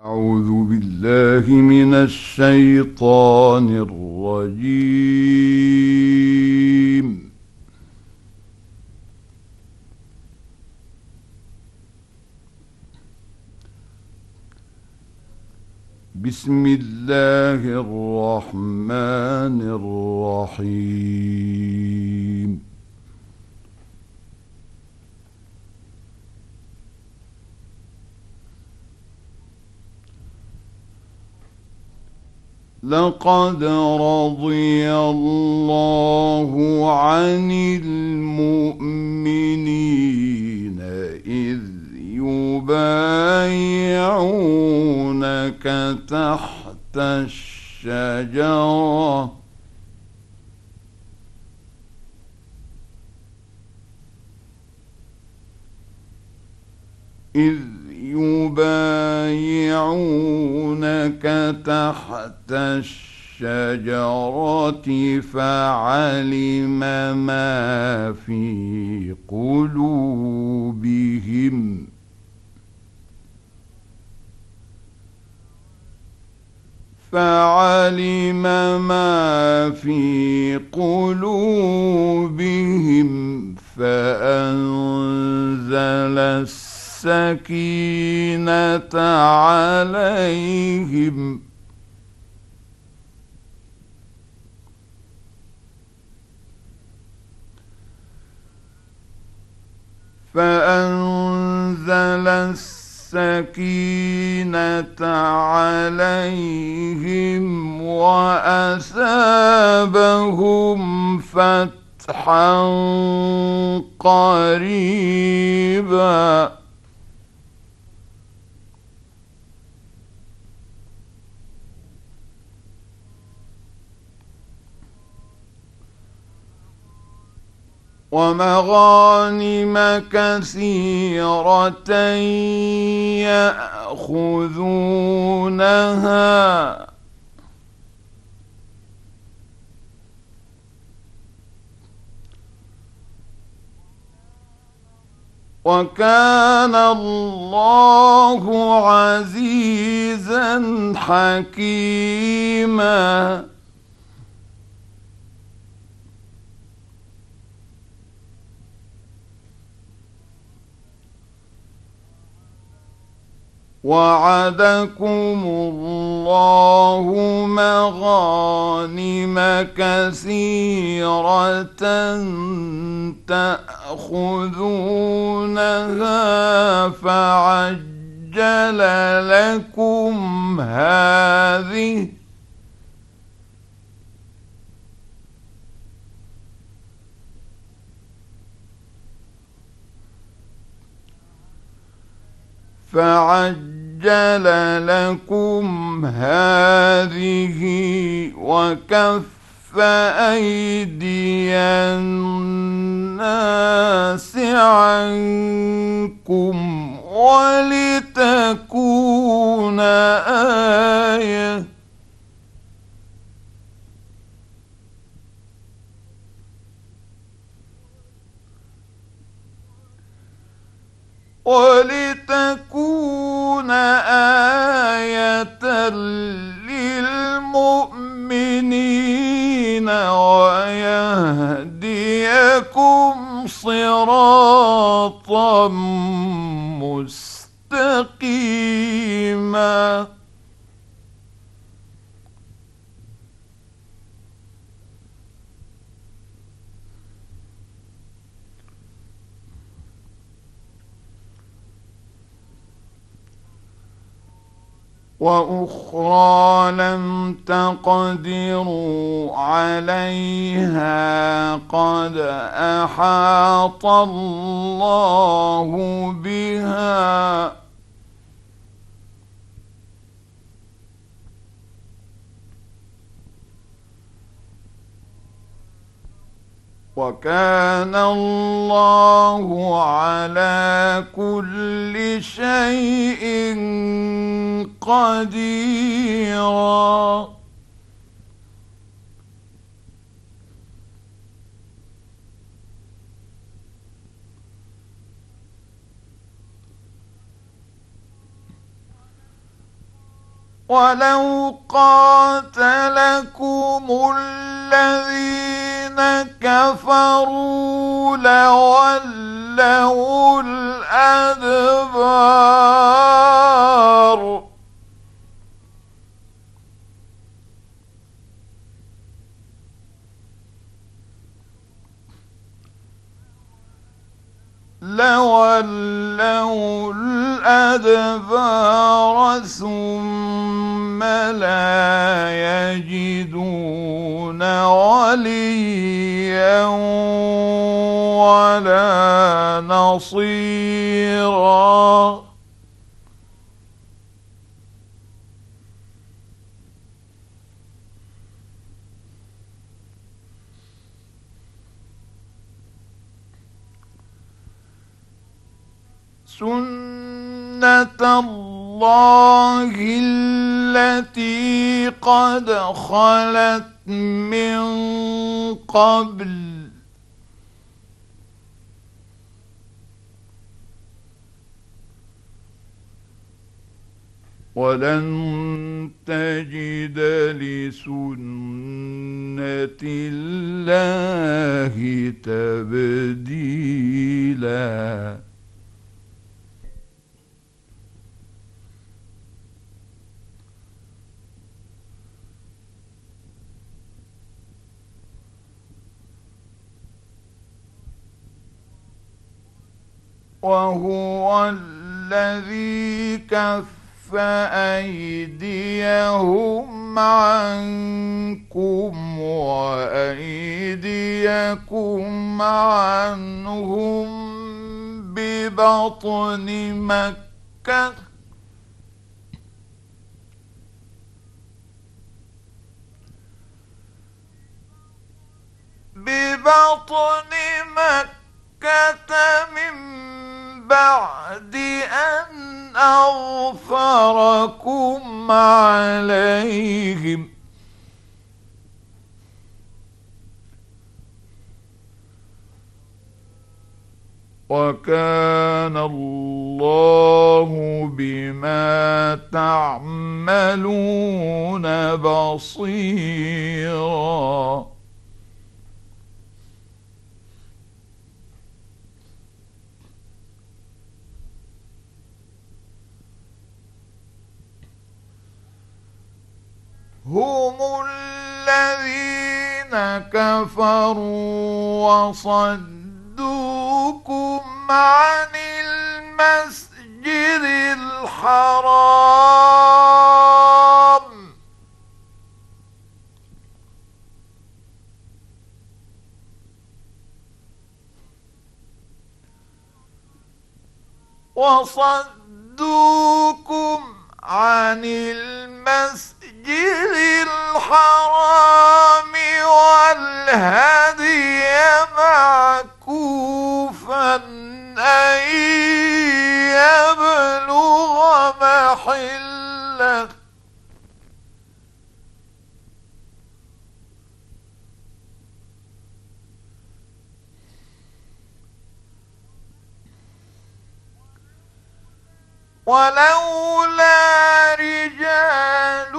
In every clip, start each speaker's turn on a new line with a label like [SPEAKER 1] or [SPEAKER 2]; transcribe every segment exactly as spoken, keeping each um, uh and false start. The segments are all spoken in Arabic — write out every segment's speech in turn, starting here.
[SPEAKER 1] أعوذ بالله من الشيطان الرجيم. بسم الله الرحمن الرحيم. لقد رضي الله عن المؤمنين إذ يبايعونك تحت الشجرة إذ يبايعونك تحت الشجرة فعلم ما في قلوبهم فعلم ما في قلوبهم فأنزل السكينة عليهم فأنزل السكينة عليهم وأثابهم فتحا قريبا ومغانم كثيرة يأخذونها وكان الله عزيزا حكيما. وعدكم الله مغانم كثيرة تأخذونها فعجل لكم هذه فعجل لكم هذه وكف أيدي الناس عنكم ولتكون آية ولتكون آية للمؤمنين ويهديكم صراطا مستقيما. وأخرى لم تقدروا عليها قد أحاط الله بها وكان الله على كل شيء قديرا. ولو قاتلكم الذين كفروا لولوا الأدبار لولوا الأدبار ثم لا يجدون وليا ولا نصيرا سنة الله التي قد خلت من قبل ولن تجد لسنة الله تبديلا وهو الذي كف أيديهم عنكم وأيديكم عنهم ببطن مكة ببطن مكة من بعد أن أغفركم عليهم وكان الله بما تعملون بصيرا هم الذين كفروا وصدوكم عن المسجد الحرام وصدوكم عن المسجد الحرام والهدي معكوفا أن يبلغ محله ولولا رجال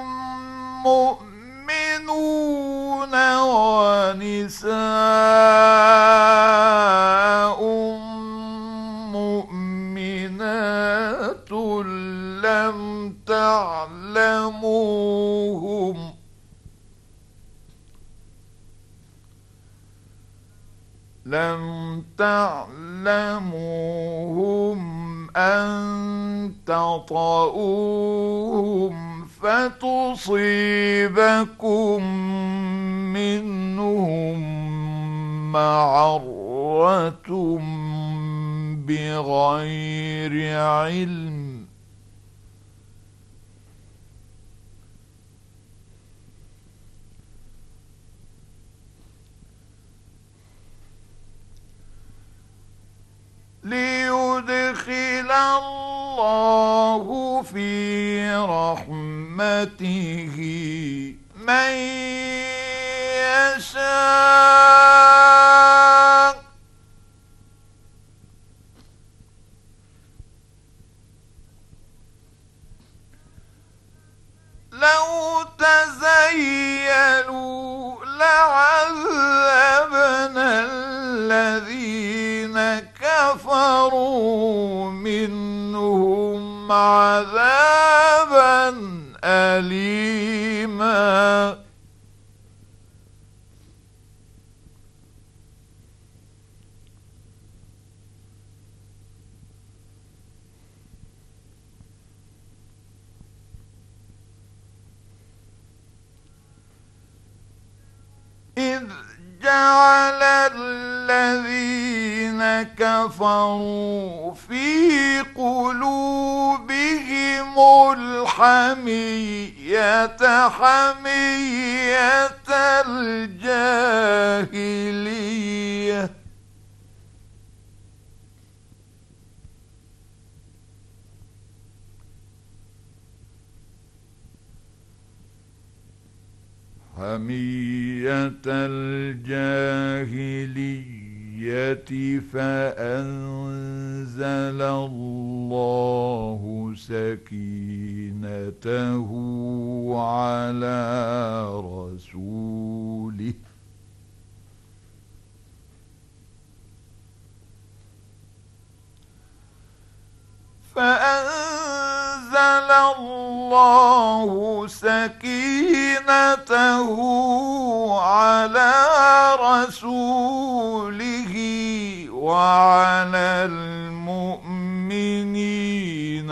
[SPEAKER 1] مؤمنون ونساء مؤمنات لم تعلموهم لم تعلموهم أن تطؤوهم فتصيبكم منهم معرة بغير علم ليدخل الله في رحمته من يشاء عذبنا الذين كفروا منهم عذابا أليما إذ جعل الذين كفروا في قلوبهم الحمية حمية الجاهلية حمية الجاهلية فأنزل الله سكينته على رسوله فأنزل الله سكينته على رسوله وعلى المؤمنين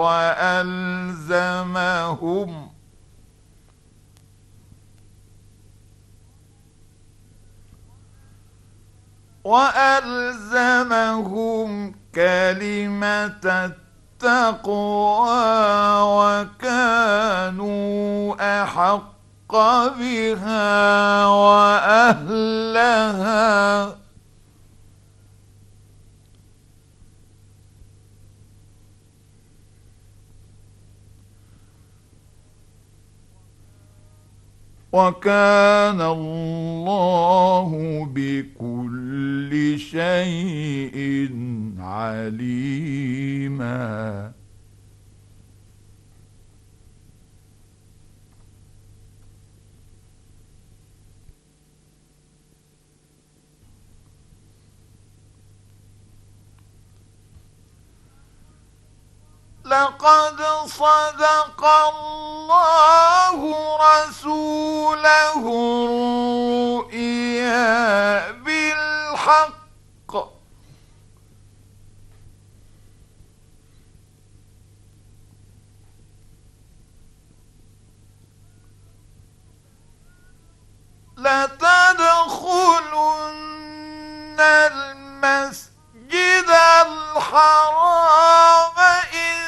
[SPEAKER 1] وألزمهم وألزمهم كلمة التقوى وكانوا أحق بها وأهلها وكان الله بكل شيء عليما لقد صدق الله رسوله الرؤيا بالحق لتدخلن المسجد الحرام إن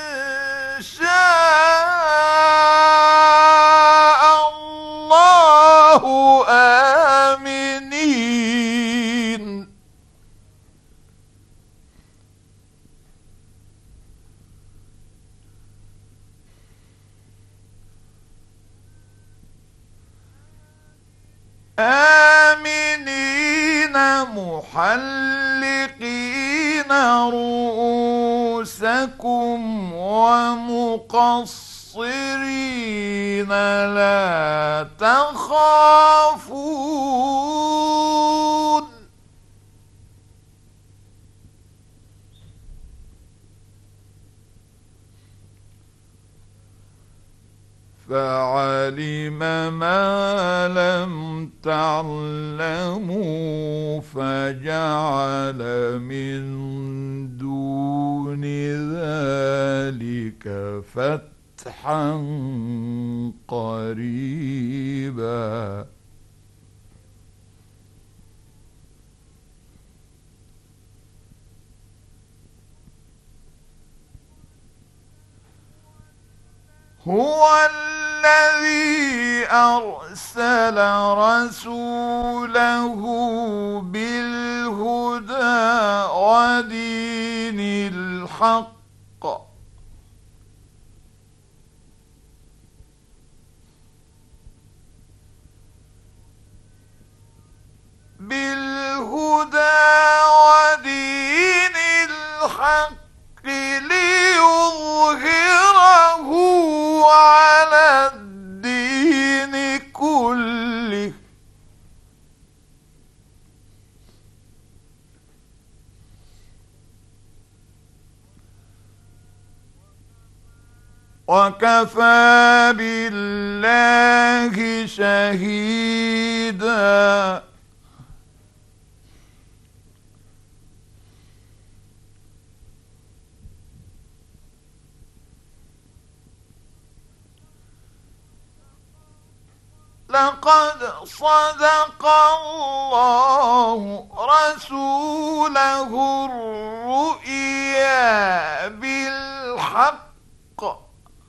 [SPEAKER 1] شاء الله آمنين آمنين محلقين رؤوسكم ومقصرين لا تخافون فعلم ما لم تعلموا فجعل من دون ذلك فتحا قريبا هو الذي أرسل رسوله بالهدى ودين الحق بالهدى ودين الحق ليظهره على الدين كله وكفى بالله شهيدا. لقد صدق الله رسوله الرؤيا بالحق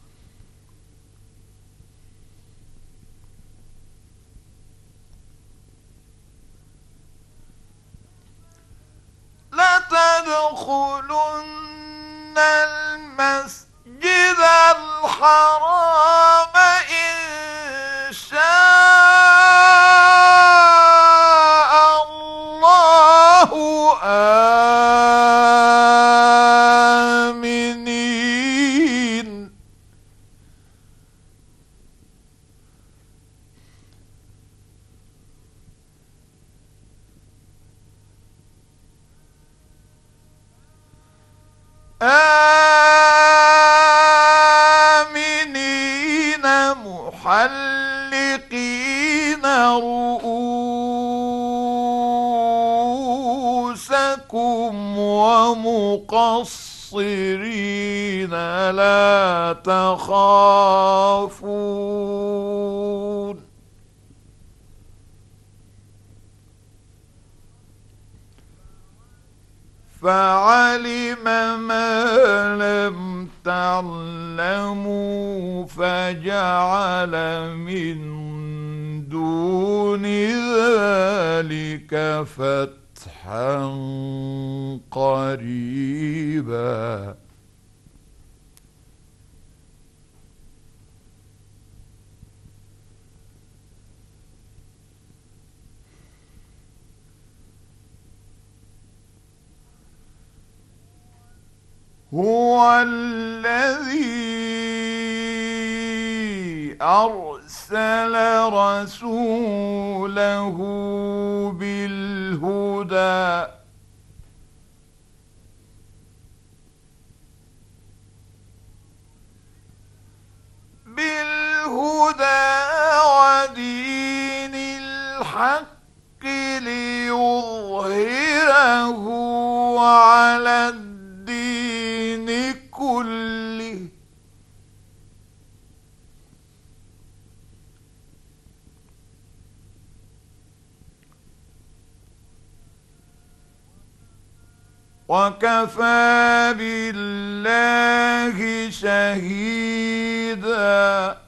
[SPEAKER 1] لتدخلن المسجد الحرام إن شاء الله آمنين. آمنين محلقين رؤوسكم ومقصرين لا تخافون. فعلم ما لم تعلموا فجعل من دون ذلك فتحا قريبا. هو الذي أرسل رسوله بالهدى بالهدى ودين الحق ليظهره على الدين كله وكفى بالله شهيدا.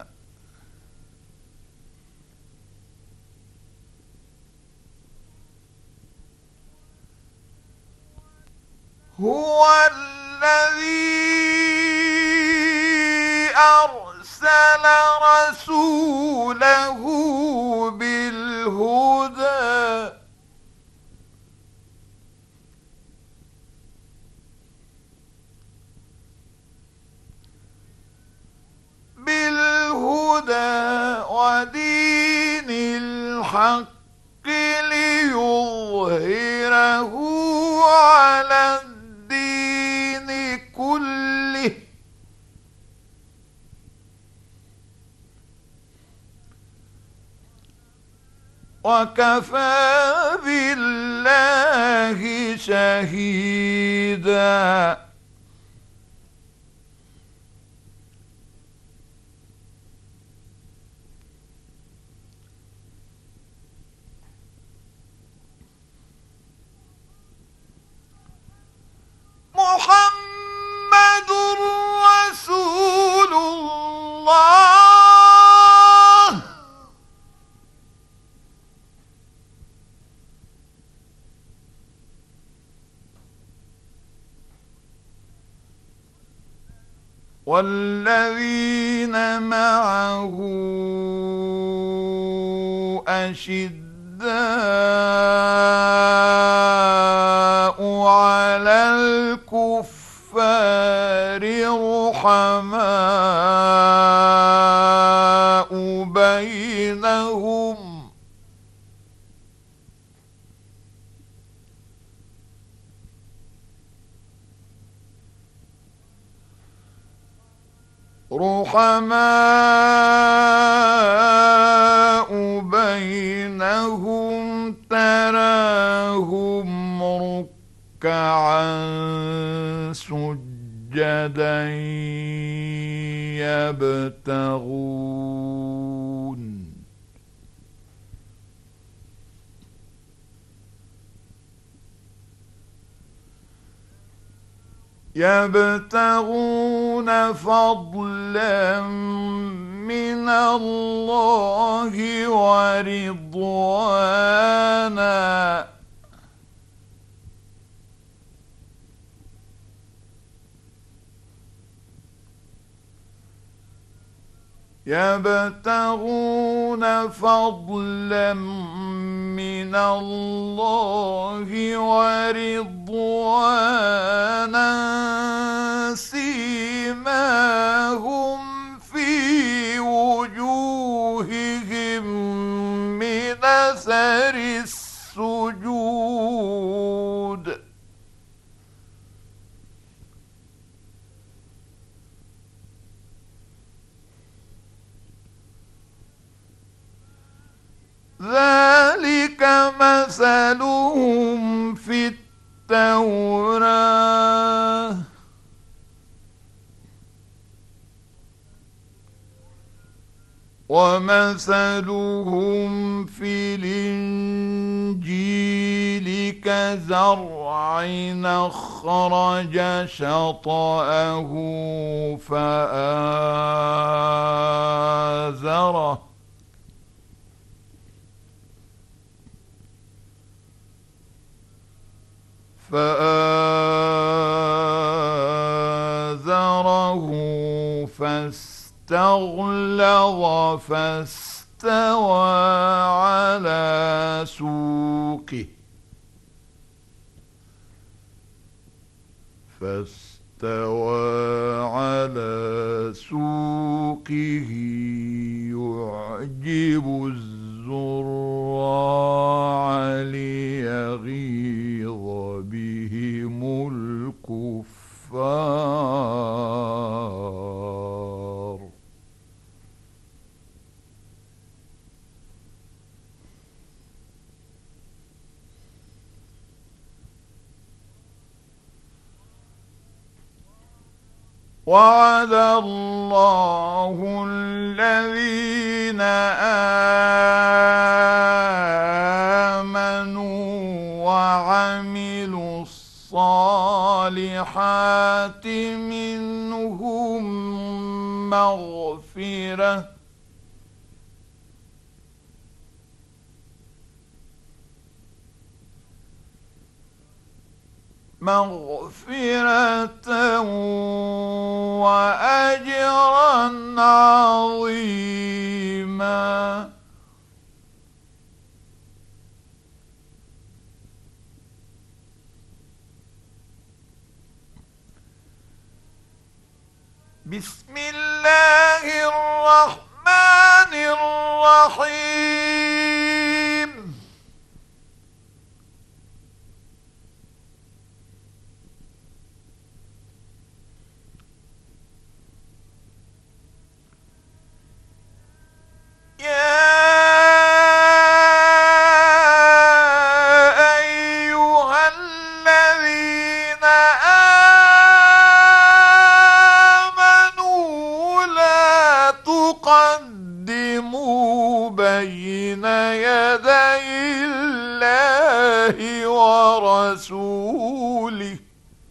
[SPEAKER 1] هو الذي أرسل رسوله بالهدى بالهدى ودين الحق ليظهره على الدين كله وكفى بالله شهيدا. محمد رسول الله والذين معه أشداء على الكفار رحماء بينهم رحماء بينهم تراهم ركعا سجدا يبتغون يبتغون فضلا من الله ورضوانا يبتغون فضلا من الله ورضوانا سيماهم في وجوههم من أثر السجود ذلك مثلهم في التوراة ومثلهم في الإنجيل كزرع أخرج شطأه فآزره فآزره فاستغلظ فاستوى على سوقه فاستوى على سوقه يعجب الزراع ليغيظ بهم الكفار وعد الله الذين آمنوا وعملوا الصالحات منهم مغفرة مغفرة وأجرا عظيما بسم الله الرحمن الرحيم يا أيها الذين آمنوا لا تقدموا بين يدي الله ورسوله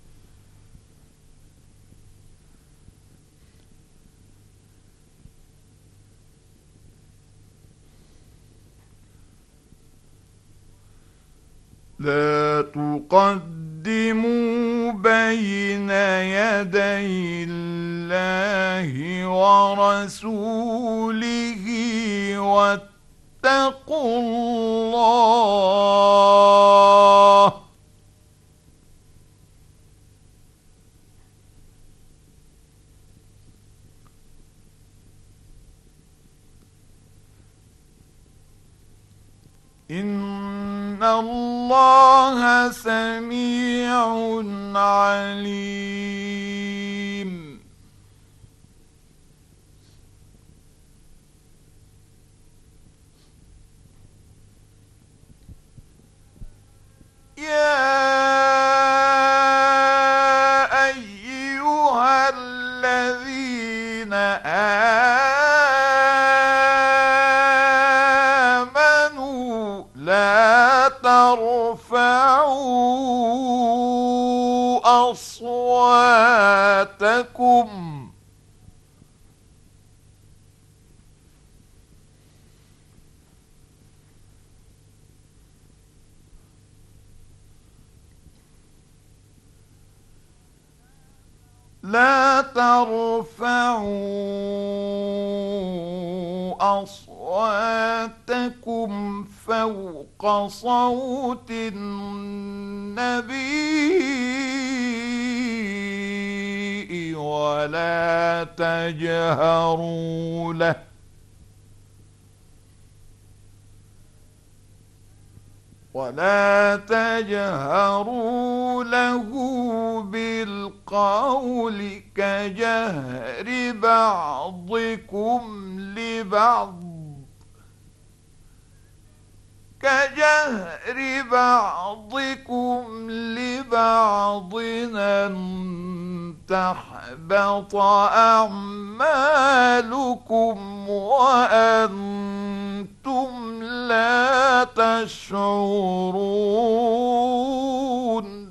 [SPEAKER 1] لا تقدموا بين يدي الله ورسوله واتقوا الله إن الله سميع عليم آمنوا لا ترفعوا أصواتكم لا ترفعوا أصواتكم فوق صوت النبي ولا تجهروا له ولا تجهروا له بالقول كجهر بعضكم لبعض كجهر بعضكم لبعض أن تحبط أعمالكم وأنتم لا تشعرون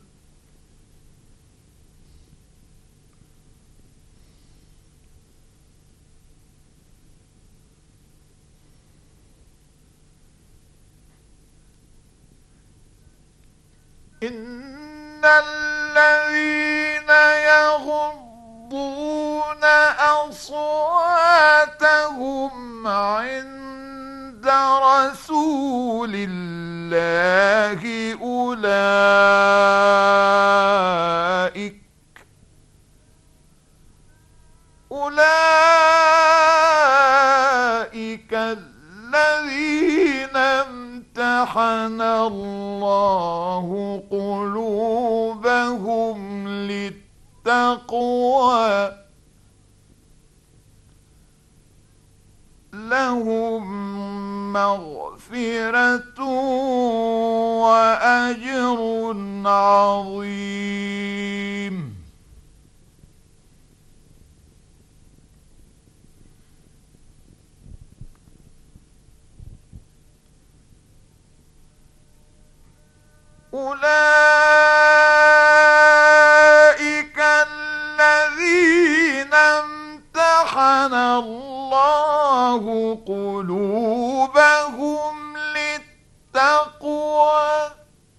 [SPEAKER 1] إن الذين يغضون أصواتهم عند رسول الله أولئك أولئك الذين امتحن الله قلوبهم للتقوى لهم مغفرة وأجر عظيم أولئك الذين امتحن الله قلوبهم للتقوى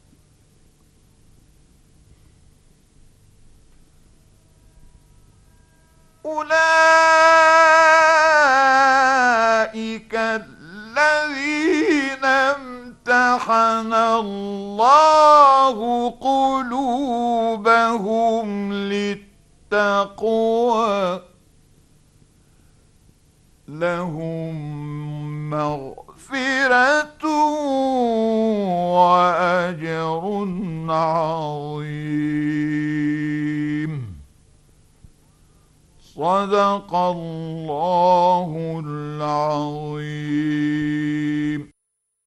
[SPEAKER 1] أولئك الذين امتحن الله قلوبهم للتقوى لهم مغفرة وأجر عظيم صدق الله العظيم.